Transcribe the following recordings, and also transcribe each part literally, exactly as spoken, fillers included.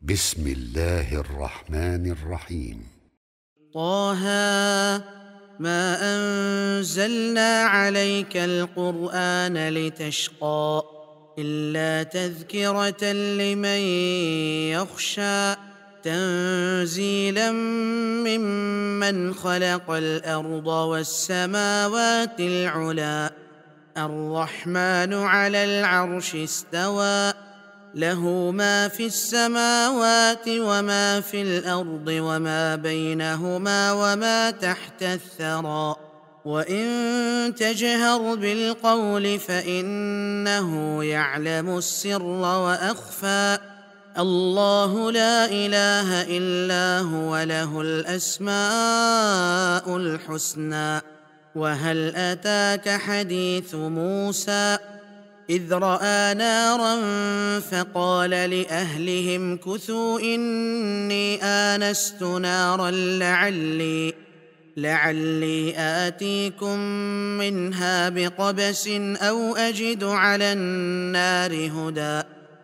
بسم الله الرحمن الرحيم. طه ما أنزلنا عليك القرآن لتشقى إلا تذكرة لمن يخشى تنزيلا ممن خلق الأرض والسماوات العلى الرحمن على العرش استوى له ما في السماوات وما في الأرض وما بينهما وما تحت الثرى وإن تجهر بالقول فإنه يعلم السر وأخفى الله لا إله إلا هو له الأسماء الحسنى وهل أتاك حديث موسى إذ رأى نارا فقال لأهلهم كثوا إني آنست نارا لعلي لعلي آتيكم منها بقبس أو أجد على النار هدى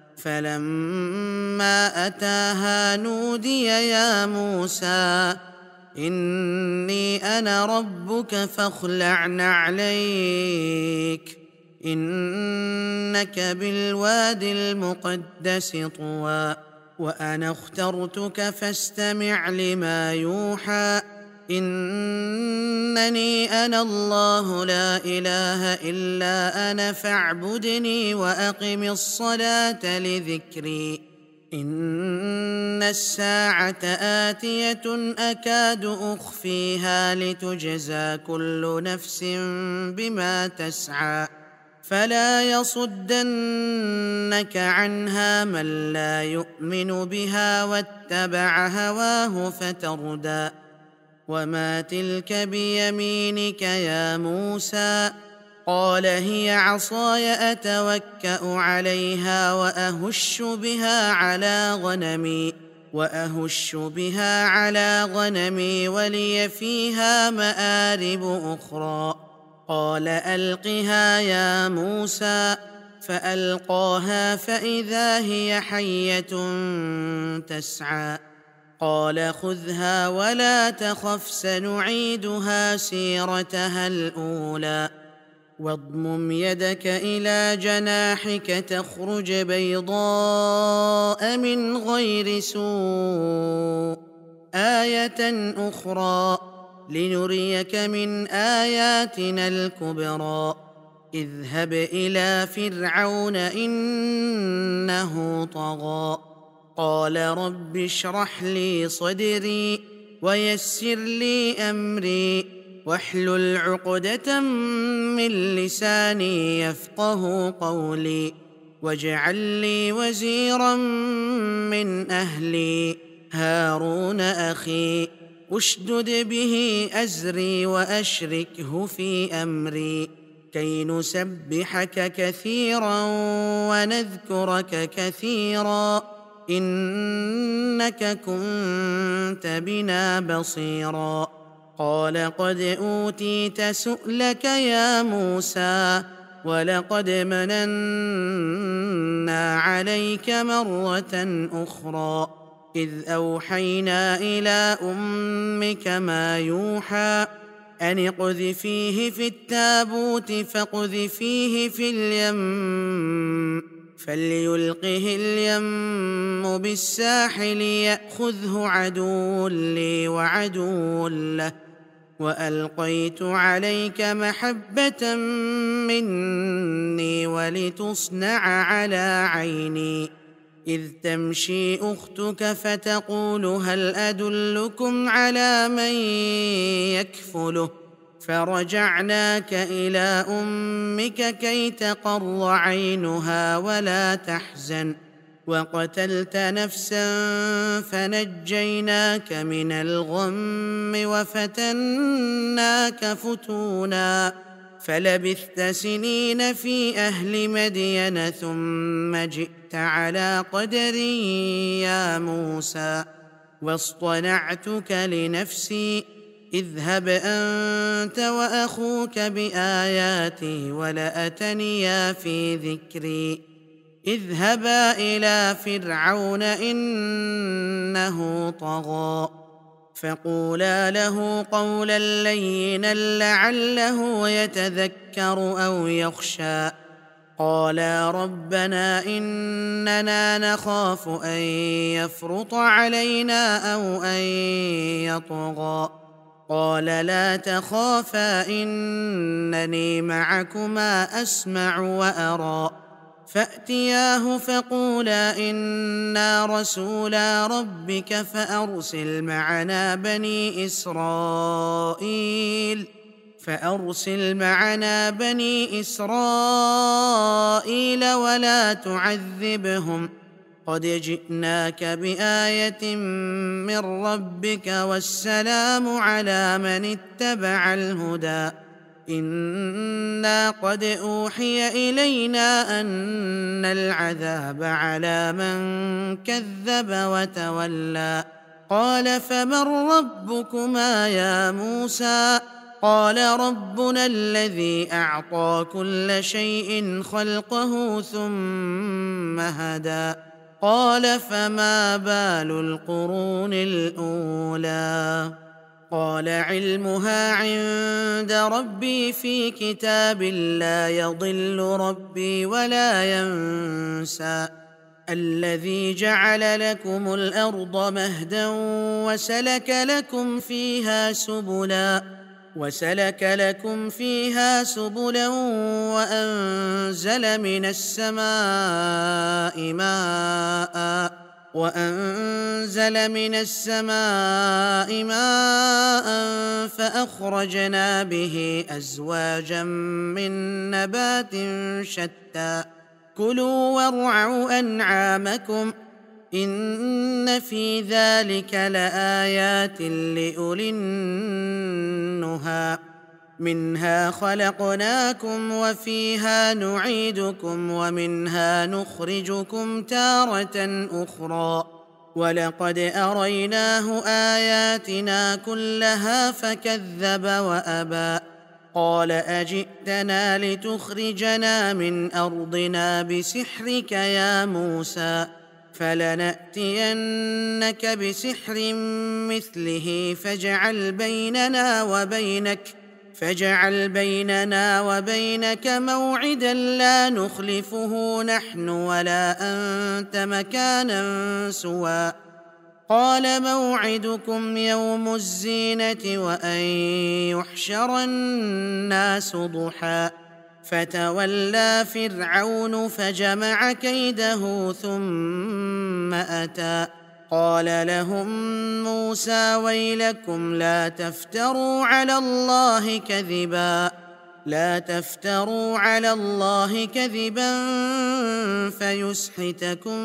فلما أتاها نودي يا موسى إني أنا ربك فاخلع نعليك إنك بالوادي المقدس طوى وأنا اخترتك فاستمع لما يوحى إنني أنا الله لا إله إلا أنا فاعبدني وأقم الصلاة لذكري إن الساعة آتية أكاد أخفيها لتجزى كل نفس بما تسعى فلا يصدنك عنها من لا يؤمن بها واتبع هواه فتردى وما تلك بيمينك يا موسى قال هي عصاي أتوكأ عليها وأهش بها على غنمي وأهش بها على غنمي ولي فيها مآرب أخرى قال ألقها يا موسى فألقاها فإذا هي حية تسعى قال خذها ولا تخف سنعيدها سيرتها الأولى واضمم يدك إلى جناحك تخرج بيضاء من غير سوء آية أخرى لنريك من آياتنا الكبرى اذهب إلى فرعون إنه طغى قال رب اشرح لي صدري ويسر لي أمري واحلل عقدة من لساني يفقه قولي واجعل لي وزيرا من أهلي هارون أخي اشدد به أزري وأشركه في أمري كي نسبحك كثيرا ونذكرك كثيرا إنك كنت بنا بصيرا قال قد أوتيت سؤلك يا موسى ولقد مننا عليك مرة أخرى إذ أوحينا إلى أمك ما يوحى أن اقذفيه في التابوت فاقذفيه في اليم فليلقه اليم بالساحل يأخذه عدو لي وعدو له وألقيت عليك محبة مني ولتصنع على عيني إذ تمشي أختك فتقول هل أدلكم على من يكفله فرجعناك إلى أمك كي تقر عينها ولا تحزن وقتلت نفسا فنجيناك من الغم وفتناك فتونا فلبثت سنين في أهل مدين ثم جئت على قدري يا موسى واصطنعتك لنفسي اذهب أنت وأخوك بآياتي ولا أتنيا في ذكري اذهبا إلى فرعون إنه طغى فقولا له قولا لينا لعله يتذكر أو يخشى قالا ربنا إننا نخاف أن يفرط علينا أو أن يطغى قال لا تخافا إنني معكما أسمع وأرى فأتياه فقولا إنا رسولا ربك فأرسل معنا بني إسرائيل فأرسل معنا بني إسرائيل ولا تعذبهم قد جئناك بآية من ربك والسلام على من اتبع الهدى إنا قد أوحي إلينا أن العذاب على من كذب وتولى قال فمن ربكما يا موسى قال ربنا الذي أعطى كل شيء خلقه ثم هدى قال فما بال القرون الأولى قال علمها عند ربي في كتاب لا يضل ربي ولا ينسى الذي جعل لكم الأرض مهدا وسلك لكم فيها سبلا وسلك لكم فيها سبلا وأنزل من السماء ماء وأنزل من السماء ماء فأخرجنا به أزواجا من نبات شتى كلوا وارعوا أنعامكم إن في ذلك لآيات لأولي النهى منها خلقناكم وفيها نعيدكم ومنها نخرجكم تارة أخرى ولقد أريناه آياتنا كلها فكذب وأبى قال أجئتنا لتخرجنا من أرضنا بسحرك يا موسى فلنأتينك بسحر مثله فاجعل بيننا وبينك فاجعل بيننا وبينك موعدا لا نخلفه نحن ولا أنت مكانا سوى قال موعدكم يوم الزينة وأن يحشر الناس ضحى فتولى فرعون فجمع كيده ثم أتى قال لهم موسى ويلكم لا تفتروا على الله كذبا لا تفتروا على الله كذبا فيسحتكم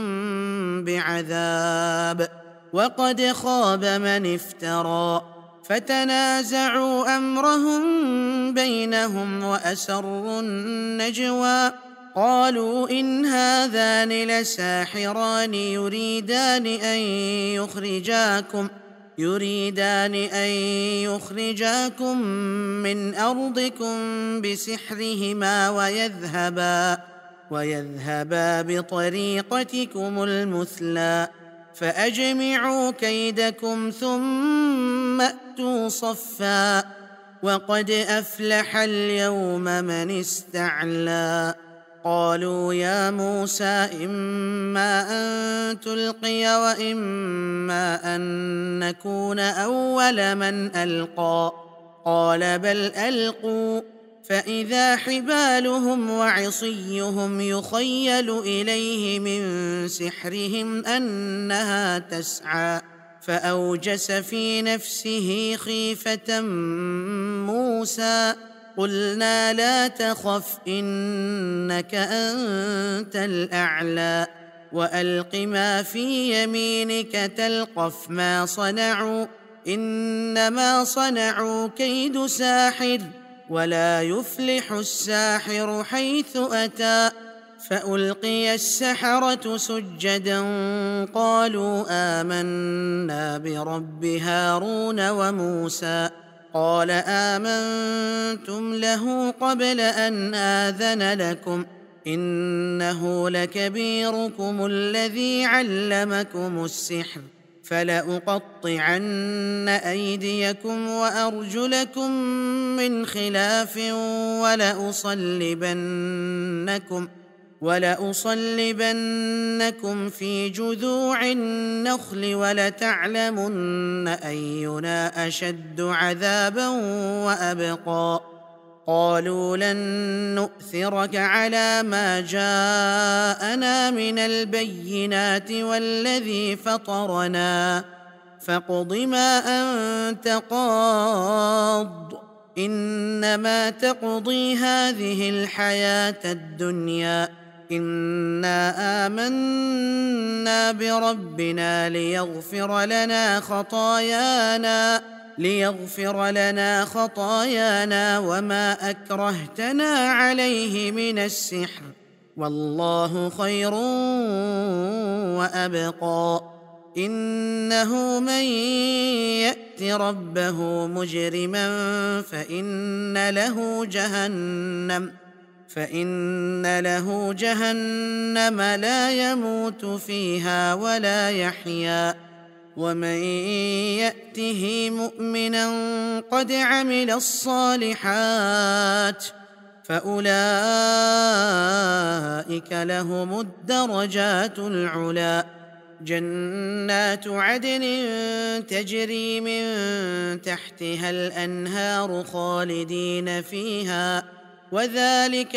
بعذاب وقد خاب من افترى فتنازعوا أمرهم بينهم وأسروا النجوى قالوا إن هذان لساحران يريدان أن يخرجاكم يريدان أن يخرجاكم من أرضكم بسحرهما ويذهبا ويذهبا بطريقتكم المثلى فأجمعوا كيدكم ثم أتوا صفا وقد أفلح اليوم من استعلى قالوا يا موسى إما أن تلقي وإما أن نكون أول من ألقى قال بل ألقوا فإذا حبالهم وعصيهم يخيل إليه من سحرهم أنها تسعى فأوجس في نفسه خيفة موسى قلنا لا تخف إنك أنت الأعلى وألق ما في يمينك تلقف ما صنعوا إنما صنعوا كيد ساحر ولا يفلح الساحر حيث أتى فألقي السحرة سجدا قالوا آمنا برب هارون وموسى قال آمنتم له قبل أن آذن لكم إنه لكبيركم الذي علمكم السحر فلأقطعن أيديكم وأرجلكم من خلاف ولأصلبنكم ولأصلبنكم في جذوع النخل ولتعلمن أينا أشد عذابا وأبقى قالوا لن نؤثرك على ما جاءنا من البينات والذي فطرنا فاقض ما أنت قاض إنما تقضي هذه الحياة الدنيا إنا آمنا بربنا ليغفر لنا خطايانا ليغفر لنا خطايانا وما أكرهتنا عليه من السحر والله خير وأبقى إنه من يأت ربه مجرما فإن له جهنم فإن له جهنم لا يموت فيها ولا يحيا ومن يأته مؤمنا قد عمل الصالحات فأولئك لهم الدرجات العلى جنات عدن تجري من تحتها الأنهار خالدين فيها وذلك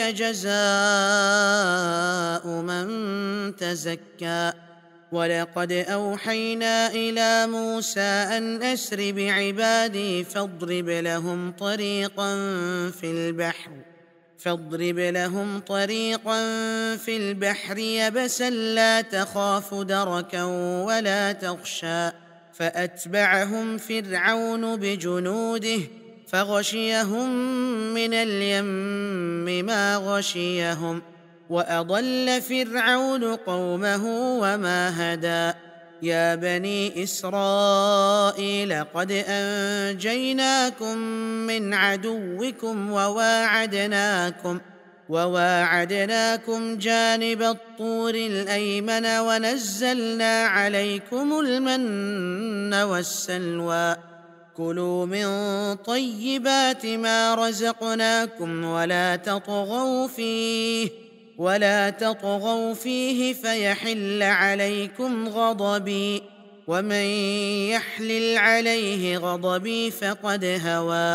جزاء من تزكى ولقد أوحينا إلى موسى أن أسر بعبادي فاضرب لهم طريقا في البحر فاضرب لهم طريقا في البحر يبسا لا تخاف دركا ولا تخشى فأتبعهم فرعون بجنوده فغشيهم من اليم ما غشيهم وأضل فرعون قومه وما هدى يا بني إسرائيل قد أنجيناكم من عدوكم وواعدناكم وواعدناكم جانب الطور الأيمن ونزلنا عليكم المن والسلوى كلوا من طيبات ما رزقناكم ولا تطغوا فيه ولا تطغوا فيه فيحل عليكم غضبي ومن يحلل عليه غضبي فقد هوى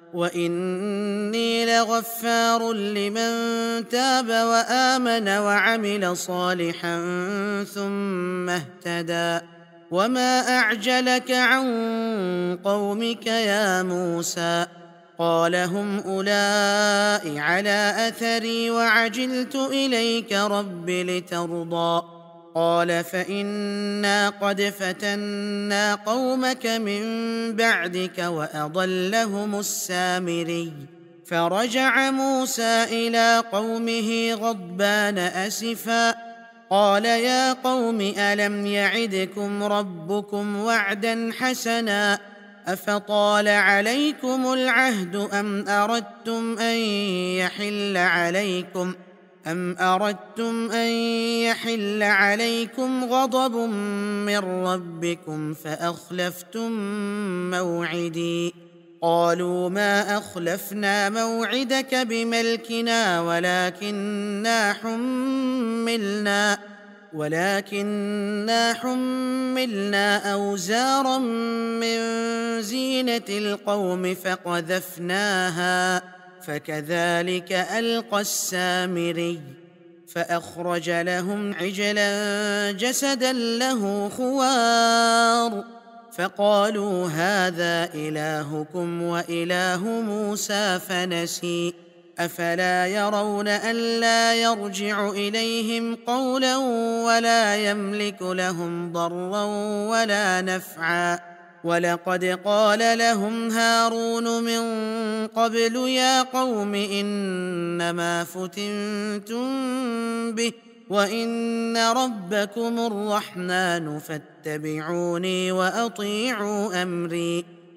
وإني لغفار لمن تاب وآمن وعمل صالحا ثم اهتدى وما أعجلك عن قومك يا موسى قال هم أولئك على أثري وعجلت إليك رب لترضى قال فإنا قد فتنا قومك من بعدك وأضلهم السامري فرجع موسى إلى قومه غضبان أسفا قال يا قوم ألم يعدكم ربكم وعدا حسنا أفطال عليكم العهد أم أردتم أن يحل عليكم أم أردتم أن يحل عليكم غضب من ربكم فأخلفتم موعدي قالوا ما أخلفنا موعدك بملكنا ولكننا حملنا ولكننا حملنا أوزارا من زينة القوم فقذفناها فكذلك ألقى السامري فأخرج لهم عجلا جسدا له خوار فقالوا هذا إلهكم وإله موسى فنسي أفلا يرون ألا يرجع إليهم قولا ولا يملك لهم ضرا ولا نفعا ولقد قال لهم هارون من قبل يا قوم إنما فتنتم به وإن ربكم الرحمن فاتبعوني وأطيعوا أمري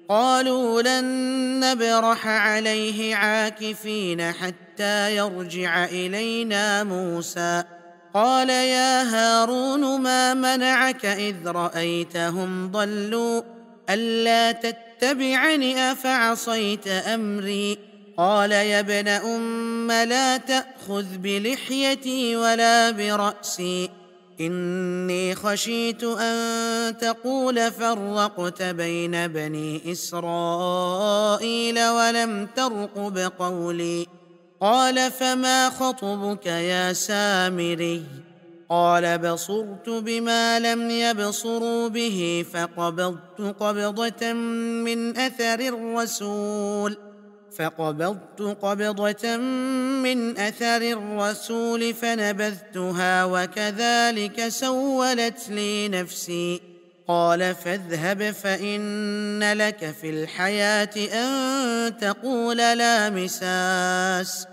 قالوا لن نبرح عليه عاكفين حتى يرجع إلينا موسى قال يا هارون ما منعك إذ رأيتهم ضلوا ألا تتبعني أفعصيت أمري قال يا ابن أم لا تأخذ بلحيتي ولا برأسي إني خشيت أن تقول فرقت بين بني إسرائيل ولم ترقب قولي قال فما خطبك يا سامري قال بصرت بما لم يبصروا به فقبضت قبضة من أثر الرسول فقبضت قبضة من أثر الرسول فنبذتها وكذلك سولت لي نفسي قال فاذهب فإن لك في الحياة أن تقول لا مساس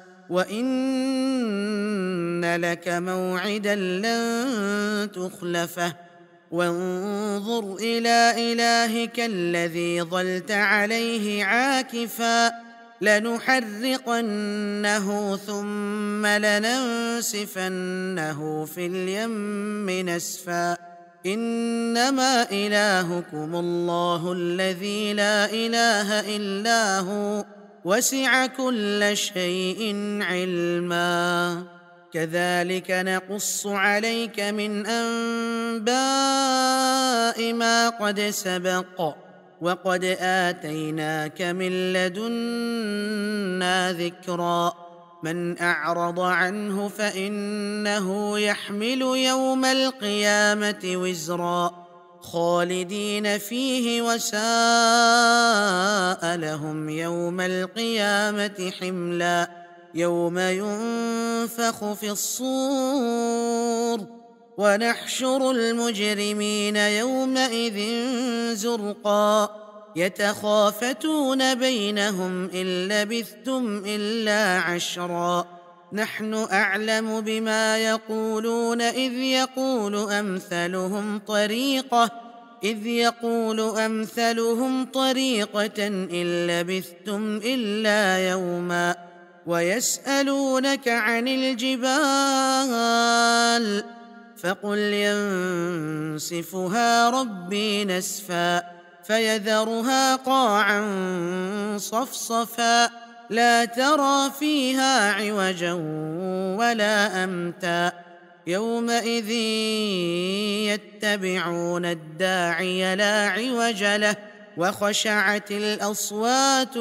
وإن لك موعدا لن تخلفه وانظر إلى إلهك الذي ظلت عليه عاكفا لنحرقنه ثم لننسفنه في اليم نسفا إنما إلهكم الله الذي لا إله إلا هو وسع كل شيء علما كذلك نقص عليك من أنباء ما قد سبق وقد آتيناك من لدنا ذكرا من أعرض عنه فإنه يحمل يوم القيامة وزرا خالدين فيه وساء لهم يوم القيامة حملا يوم ينفخ في الصور ونحشر المجرمين يومئذ زرقا يتخافتون بينهم إن لبثتم إلا عشرا نحن أعلم بما يقولون إذ يقول أمثلهم طريقة إذ يقول أمثلهم طريقة إن لبثتم إلا يوما ويسألونك عن الجبال فقل ينسفها ربي نسفا فيذرها قاعا صفصفا لا ترى فيها عوجا ولا أمتا يومئذ يتبعون الداعي لا عوج له وخشعت الأصوات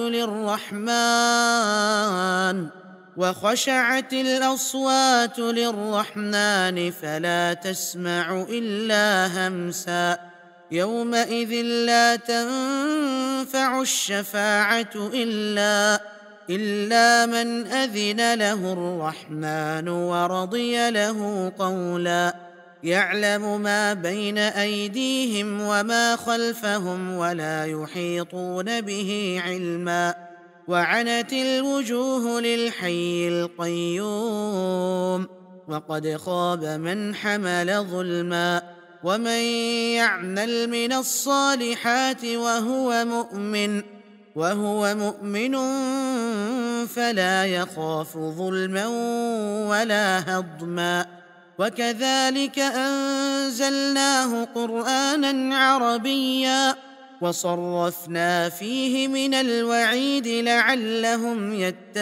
للرحمن وخشعت الأصوات للرحمن فلا تسمع إلا همسا يومئذ لا تنفع الشفاعة إلا إلا من أذن له الرحمن ورضي له قولا يعلم ما بين أيديهم وما خلفهم ولا يحيطون به علما وعنت الوجوه للحي القيوم وقد خاب من حمل ظلما ومن يعمل من الصالحات وهو مؤمن وهو مؤمن فلا يخاف ظلما ولا هضما وكذلك أنزلناه قرآنا عربيا وصرفنا فيه من الوعيد لعلهم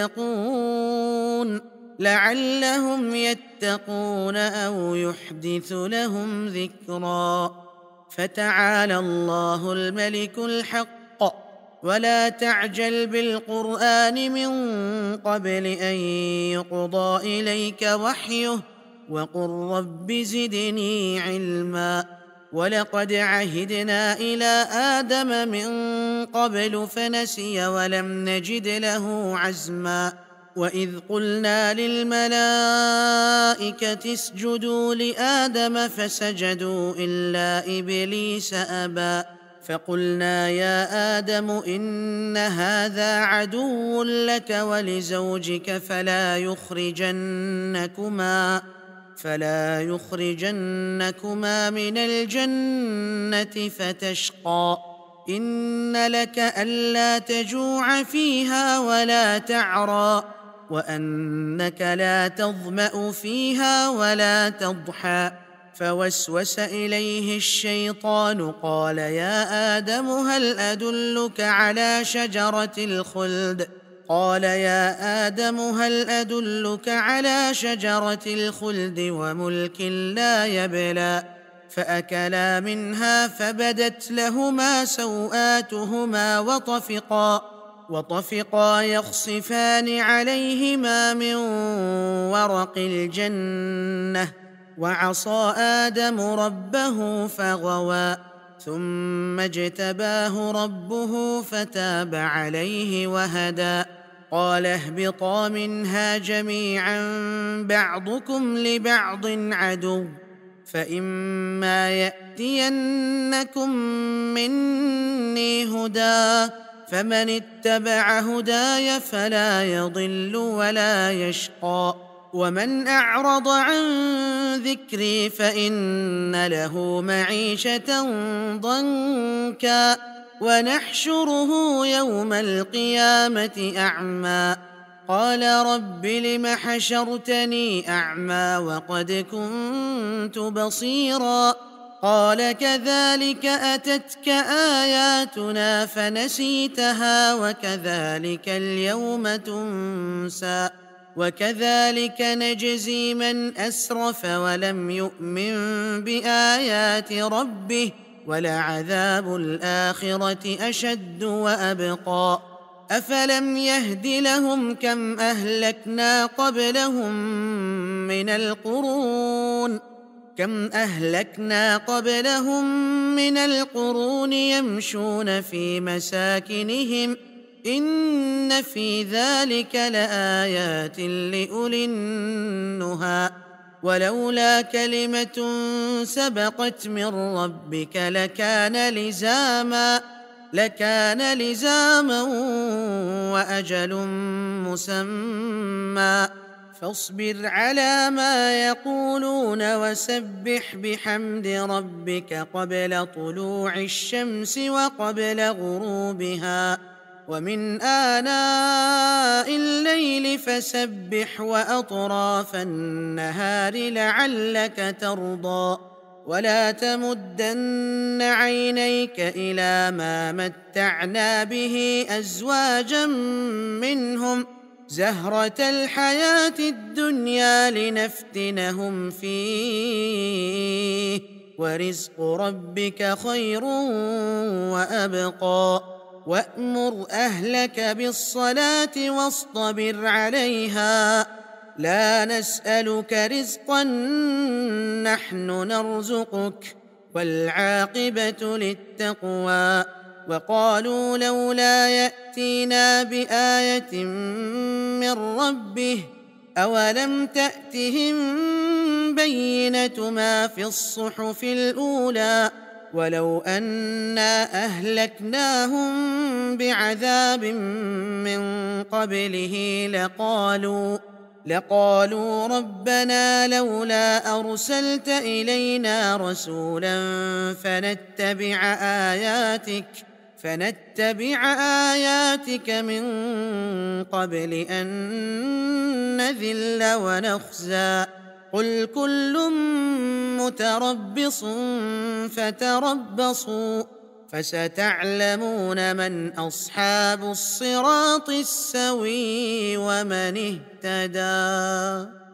يتقون لعلهم يتقون أو يحدث لهم ذكرا فتعالى الله الملك الحق ولا تعجل بالقرآن من قبل أن يقضى إليك وحيه وقل رب زدني علما ولقد عهدنا إلى آدم من قبل فنسي ولم نجد له عزما وإذ قلنا للملائكة اسجدوا لآدم فسجدوا إلا إبليس أبى فقلنا يا آدم إن هذا عدو لك ولزوجك فلا يخرجنكما فلا يخرجنكما من الجنة فتشقى إن لك ألا تجوع فيها ولا تعرى وأنك لا تظمأ فيها ولا تضحى. فوسوس إليه الشيطان قال يا آدم هل أدلك على شجرة الخلد قال يا آدم هل أدلك على شجرة الخلد وملك لا يبلى. فأكلا منها فبدت لهما سوآتهما وطفقا وطفقا يخصفان عليهما من ورق الجنة وعصى آدم ربه فغوى ثم اجتباه ربه فتاب عليه وهدى. قال اهبطا منها جميعا بعضكم لبعض عدو فإما يأتينكم مني هدى فمن اتبع هداي فلا يضل ولا يشقى ومن أعرض عن ذكري فإن له معيشة ضنكا ونحشره يوم القيامة أعمى قال رب لم حشرتني أعمى وقد كنت بصيرا قال كذلك أتتك آياتنا فنسيتها وكذلك اليوم تنسى وكذلك نجزي من أسرف ولم يؤمن بآيات ربه ولعذاب الآخرة أشد وأبقى. أفلم يهد لهم كم أهلكنا قبلهم من القرون كم أهلكنا قبلهم من القرون يمشون في مساكنهم إن في ذلك لآيات لأولي النهى ولولا كلمة سبقت من ربك لكان لزاما لكان لزاما وأجل مسمى فاصبر على ما يقولون وسبح بحمد ربك قبل طلوع الشمس وقبل غروبها ومن آناء الليل فسبح وأطراف النهار لعلك ترضى ولا تمدن عينيك إلى ما متعنا به أزواجا منهم زهرة الحياة الدنيا لنفتنهم فيه ورزق ربك خير وأبقى وأمر أهلك بالصلاة واصطبر عليها لا نسألك رزقا نحن نرزقك والعاقبة للتقوى وقالوا لولا يأتينا بآية من ربه أولم تأتهم بينة ما في الصحف الأولى ولو أنا أهلكناهم بعذاب من قبله لقالوا لقالوا ربنا لولا أرسلت إلينا رسولا فنتبع آياتك فنتبع آياتك من قبل أن نذل ونخزى قل كل متربص فتربصوا فستعلمون من أصحاب الصراط السوي ومن اهتدى.